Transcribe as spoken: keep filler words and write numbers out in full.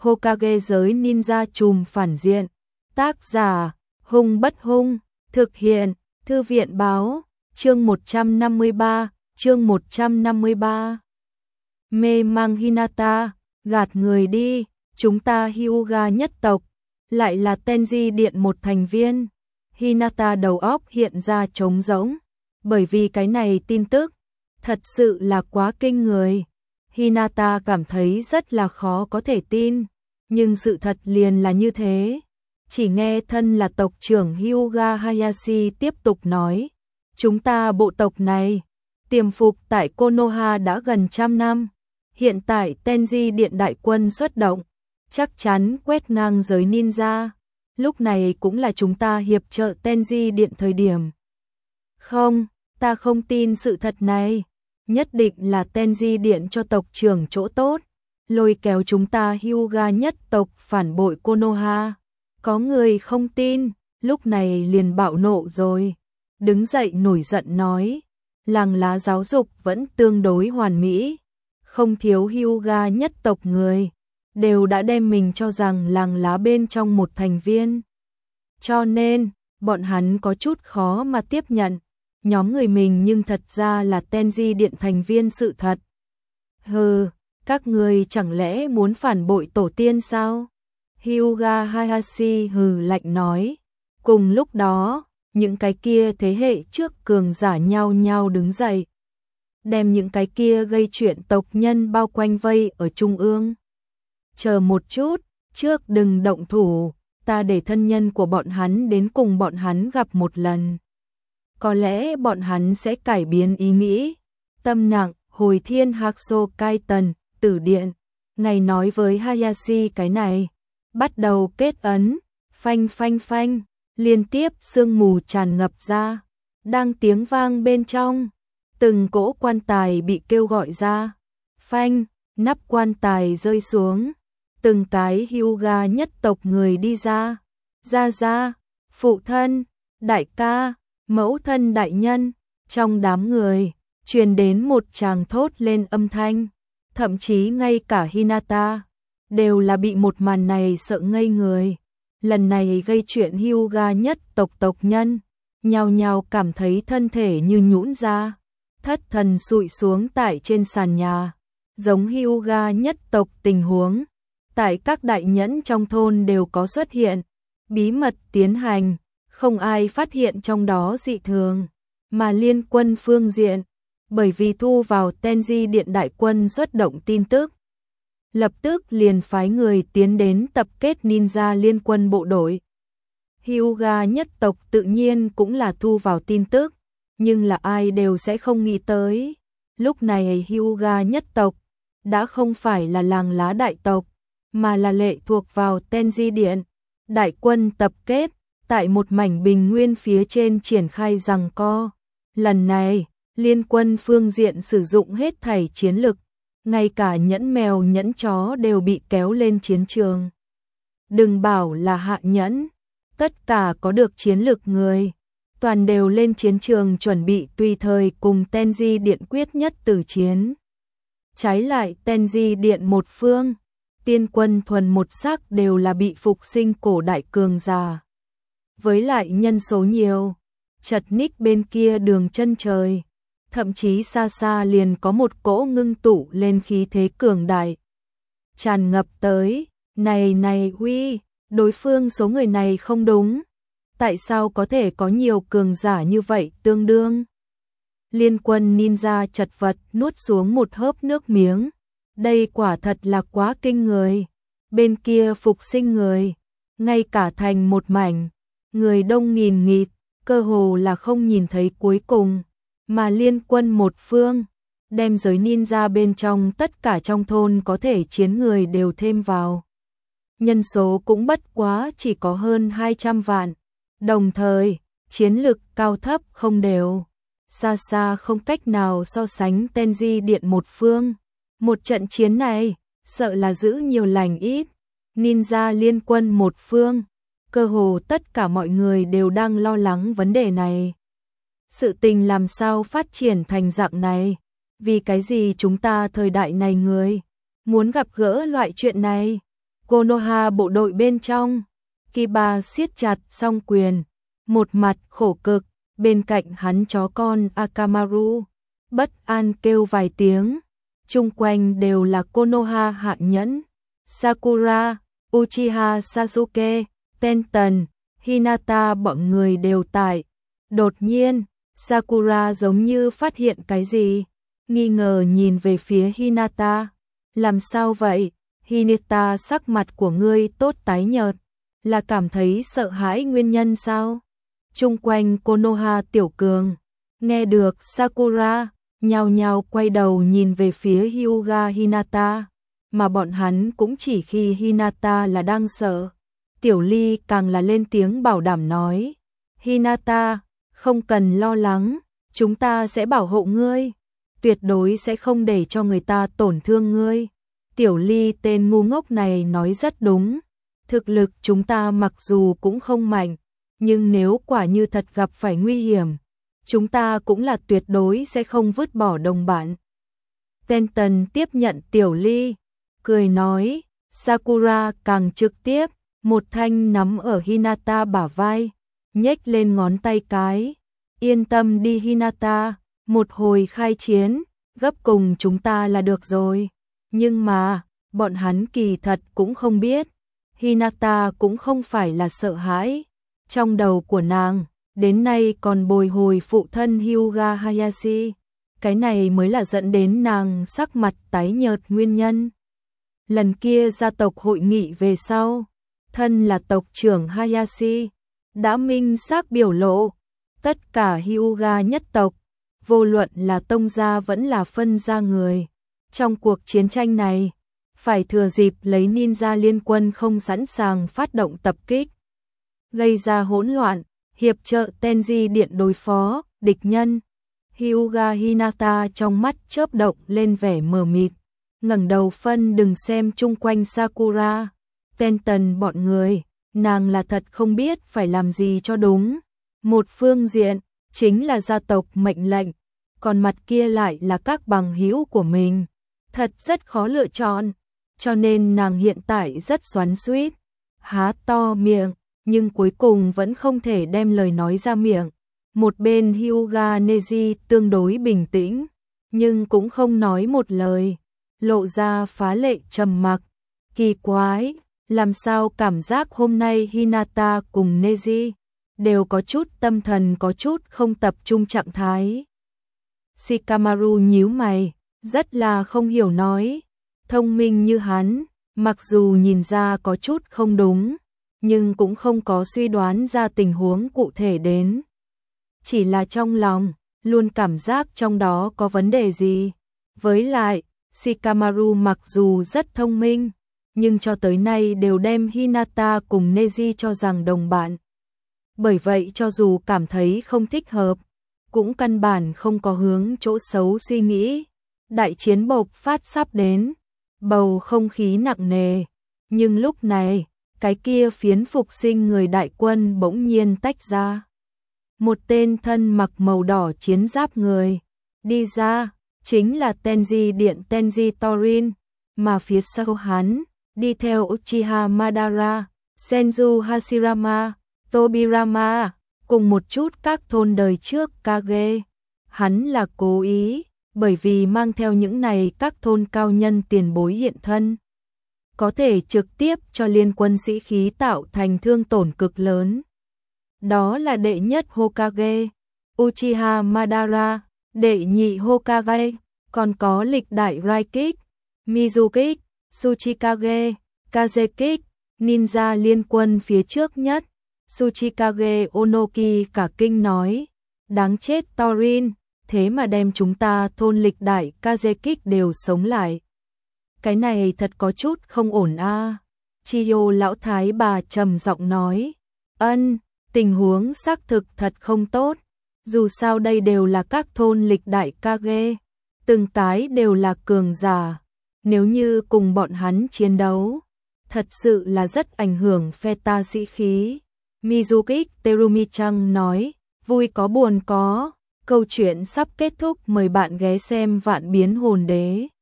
Hokage giới ninja trùm phản diện. Tác giả, Hung Bất Hung, thực hiện, Thư viện báo, chương một trăm năm mươi ba, chương một trăm năm mươi ba. Mê mang Hinata, gạt người đi, chúng ta Hyuga nhất tộc, lại là Tenji Điện một thành viên. Hinata đầu óc hiện ra trống rỗng, bởi vì cái này tin tức, thật sự là quá kinh người. Hinata cảm thấy rất là khó có thể tin, nhưng sự thật liền là như thế. Chỉ nghe thân là tộc trưởng Hyuga Hayashi tiếp tục nói, chúng ta bộ tộc này, tiềm phục tại Konoha đã gần trăm năm, hiện tại Tenji Điện đại quân xuất động, chắc chắn quét ngang giới ninja, lúc này cũng là chúng ta hiệp trợ Tenji Điện thời điểm. Không, ta không tin sự thật này, nhất định là Tenji Điện cho tộc trưởng chỗ tốt, lôi kéo chúng ta Hyuga nhất tộc phản bội Konoha. Có người không tin, lúc này liền bạo nộ rồi, đứng dậy nổi giận nói, làng lá giáo dục vẫn tương đối hoàn mỹ, không thiếu Hyuga nhất tộc người, đều đã đem mình cho rằng làng lá bên trong một thành viên. Cho nên, bọn hắn có chút khó mà tiếp nhận, nhóm người mình nhưng thật ra là Tenji Điện thành viên sự thật. Hừ, các người chẳng lẽ muốn phản bội tổ tiên sao? Hyuga Hayashi hừ lạnh nói. Cùng lúc đó, những cái kia thế hệ trước cường giả nhau nhau đứng dậy, đem những cái kia gây chuyện tộc nhân bao quanh vây ở trung ương. Chờ một chút, trước đừng động thủ, ta để thân nhân của bọn hắn đến cùng bọn hắn gặp một lần. Có lẽ bọn hắn sẽ cải biến ý nghĩ. Tâm nặng, hồi thiên Hakuso Kaiten, tử điện, ngày nói với Hayashi cái này. Bắt đầu kết ấn, phanh phanh phanh, liên tiếp sương mù tràn ngập ra, đang tiếng vang bên trong, từng cỗ quan tài bị kêu gọi ra, phanh, nắp quan tài rơi xuống, từng cái Hyuga nhất tộc người đi ra, ra ra, phụ thân, đại ca, mẫu thân đại nhân, trong đám người, truyền đến một tràng thốt lên âm thanh, thậm chí ngay cả Hinata đều là bị một màn này sợ ngây người. Lần này gây chuyện Hyuga nhất tộc tộc nhân, nhao nhao cảm thấy thân thể như nhũn ra, thất thần sụi xuống tại trên sàn nhà. Giống Hyuga nhất tộc tình huống, tại các đại nhẫn trong thôn đều có xuất hiện, bí mật tiến hành, không ai phát hiện trong đó dị thường, mà liên quân phương diện, bởi vì thu vào Tenji Điện đại quân xuất động tin tức, lập tức liền phái người tiến đến tập kết ninja liên quân bộ đội. Hyuga nhất tộc tự nhiên cũng là thu vào tin tức, nhưng là ai đều sẽ không nghĩ tới. Lúc này Hyuga nhất tộc đã không phải là làng lá đại tộc, mà là lệ thuộc vào Tenji Điện. Đại quân tập kết tại một mảnh bình nguyên phía trên triển khai giằng co. Lần này, liên quân phương diện sử dụng hết thảy chiến lực, ngay cả nhẫn mèo nhẫn chó đều bị kéo lên chiến trường. Đừng bảo là hạ nhẫn, tất cả có được chiến lực người, toàn đều lên chiến trường chuẩn bị tùy thời cùng Tenji Điện quyết nhất tử chiến. Trái lại Tenji Điện một phương, tiên quân thuần một sắc đều là bị phục sinh cổ đại cường giả. Với lại nhân số nhiều, chật ních bên kia đường chân trời, thậm chí xa xa liền có một cỗ ngưng tụ lên khí thế cường đại tràn ngập tới. Này này huy, đối phương số người này không đúng, tại sao có thể có nhiều cường giả như vậy tương đương? Liên quân ninja chật vật nuốt xuống một hớp nước miếng, đây quả thật là quá kinh người. Bên kia phục sinh người, ngay cả thành một mảnh, người đông nghìn nghịt, cơ hồ là không nhìn thấy cuối cùng. Mà liên quân một phương, đem giới ninja bên trong tất cả trong thôn có thể chiến người đều thêm vào. Nhân số cũng bất quá chỉ có hơn hai trăm vạn, đồng thời, chiến lực cao thấp không đều, xa xa không cách nào so sánh Tenji Điện một phương. Một trận chiến này, sợ là giữ nhiều lành ít, ninja liên quân một phương, cơ hồ tất cả mọi người đều đang lo lắng vấn đề này. Sự tình làm sao phát triển thành dạng này? Vì cái gì chúng ta thời đại này người muốn gặp gỡ loại chuyện này? Konoha bộ đội bên trong. Kiba siết chặt song quyền, một mặt khổ cực, bên cạnh hắn chó con Akamaru bất an kêu vài tiếng. Chung quanh đều là Konoha hạng nhẫn, Sakura, Uchiha Sasuke, Tenten, Hinata bọn người đều tại. Đột nhiên, Sakura giống như phát hiện cái gì, nghi ngờ nhìn về phía Hinata. Làm sao vậy? Hinata, sắc mặt của ngươi tốt tái nhợt, là cảm thấy sợ hãi nguyên nhân sao? Chung quanh Konoha tiểu cường, nghe được Sakura, nhao nhao quay đầu nhìn về phía Hyuga Hinata, mà bọn hắn cũng chỉ khi Hinata là đang sợ. Tiểu Ly càng là lên tiếng bảo đảm nói, Hinata, không cần lo lắng, chúng ta sẽ bảo hộ ngươi, tuyệt đối sẽ không để cho người ta tổn thương ngươi. Tiểu Ly tên ngu ngốc này nói rất đúng, thực lực chúng ta mặc dù cũng không mạnh, nhưng nếu quả như thật gặp phải nguy hiểm, chúng ta cũng là tuyệt đối sẽ không vứt bỏ đồng bạn. Tenten tiếp nhận Tiểu Ly, cười nói, Sakura càng trực tiếp, một thanh nắm ở Hinata bả vai, nhếch lên ngón tay cái, yên tâm đi Hinata, một hồi khai chiến, gấp cùng chúng ta là được rồi. Nhưng mà, bọn hắn kỳ thật cũng không biết, Hinata cũng không phải là sợ hãi. Trong đầu của nàng, đến nay còn bồi hồi phụ thân Hyuga Hayashi, cái này mới là dẫn đến nàng sắc mặt tái nhợt nguyên nhân. Lần kia gia tộc hội nghị về sau, thân là tộc trưởng Hayashi, đã minh xác biểu lộ, tất cả Hyuga nhất tộc, vô luận là tông gia vẫn là phân gia người, trong cuộc chiến tranh này, phải thừa dịp lấy ninja liên quân không sẵn sàng phát động tập kích, gây ra hỗn loạn, hiệp trợ Tenji Điện đối phó địch nhân. Hyuga Hinata trong mắt chớp động lên vẻ mờ mịt, ngẩng đầu phân đừng xem chung quanh Sakura, Tenten bọn người, nàng là thật không biết phải làm gì cho đúng. Một phương diện, chính là gia tộc mệnh lệnh, còn mặt kia lại là các bằng hữu của mình. Thật rất khó lựa chọn, cho nên nàng hiện tại rất xoắn xuýt, há to miệng, nhưng cuối cùng vẫn không thể đem lời nói ra miệng. Một bên Hyuga Neji tương đối bình tĩnh, nhưng cũng không nói một lời, lộ ra phá lệ trầm mặc. Kỳ quái, làm sao cảm giác hôm nay Hinata cùng Neji đều có chút tâm thần có chút không tập trung trạng thái. Shikamaru nhíu mày, rất là không hiểu nói, thông minh như hắn, mặc dù nhìn ra có chút không đúng, nhưng cũng không có suy đoán ra tình huống cụ thể đến. Chỉ là trong lòng, luôn cảm giác trong đó có vấn đề gì. Với lại, Shikamaru mặc dù rất thông minh, nhưng cho tới nay đều đem Hinata cùng Neji cho rằng đồng bạn. Bởi vậy cho dù cảm thấy không thích hợp, cũng căn bản không có hướng chỗ xấu suy nghĩ. Đại chiến bộc phát sắp đến, bầu không khí nặng nề, nhưng lúc này, cái kia phiến phục sinh người đại quân bỗng nhiên tách ra. Một tên thân mặc màu đỏ chiến giáp người, đi ra, chính là Tenji Điện Tenji Torin, mà phía sau hắn, đi theo Uchiha Madara, Senju Hashirama, Tobirama, cùng một chút các thôn đời trước Kage. Hắn là cố ý, bởi vì mang theo những này các thôn cao nhân tiền bối hiện thân, có thể trực tiếp cho liên quân sĩ khí tạo thành thương tổn cực lớn. Đó là đệ nhất Hokage, Uchiha Madara, đệ nhị Hokage, còn có lịch đại Raikage, Mizukage, Tsuchikage, Kazekage, ninja liên quân phía trước nhất. Tsuchikage Onoki cả kinh nói, đáng chết Torin, thế mà đem chúng ta thôn lịch đại Kazekage đều sống lại. Cái này thật có chút không ổn a. À. Chiyo lão thái bà trầm giọng nói, ân, tình huống xác thực thật không tốt, dù sao đây đều là các thôn lịch đại Kage, từng cái đều là cường giả, nếu như cùng bọn hắn chiến đấu, thật sự là rất ảnh hưởng phe ta sĩ khí. Mizuki Terumi-chan nói, vui có buồn có, câu chuyện sắp kết thúc, mời bạn ghé xem Vạn Biến Hồn Đế.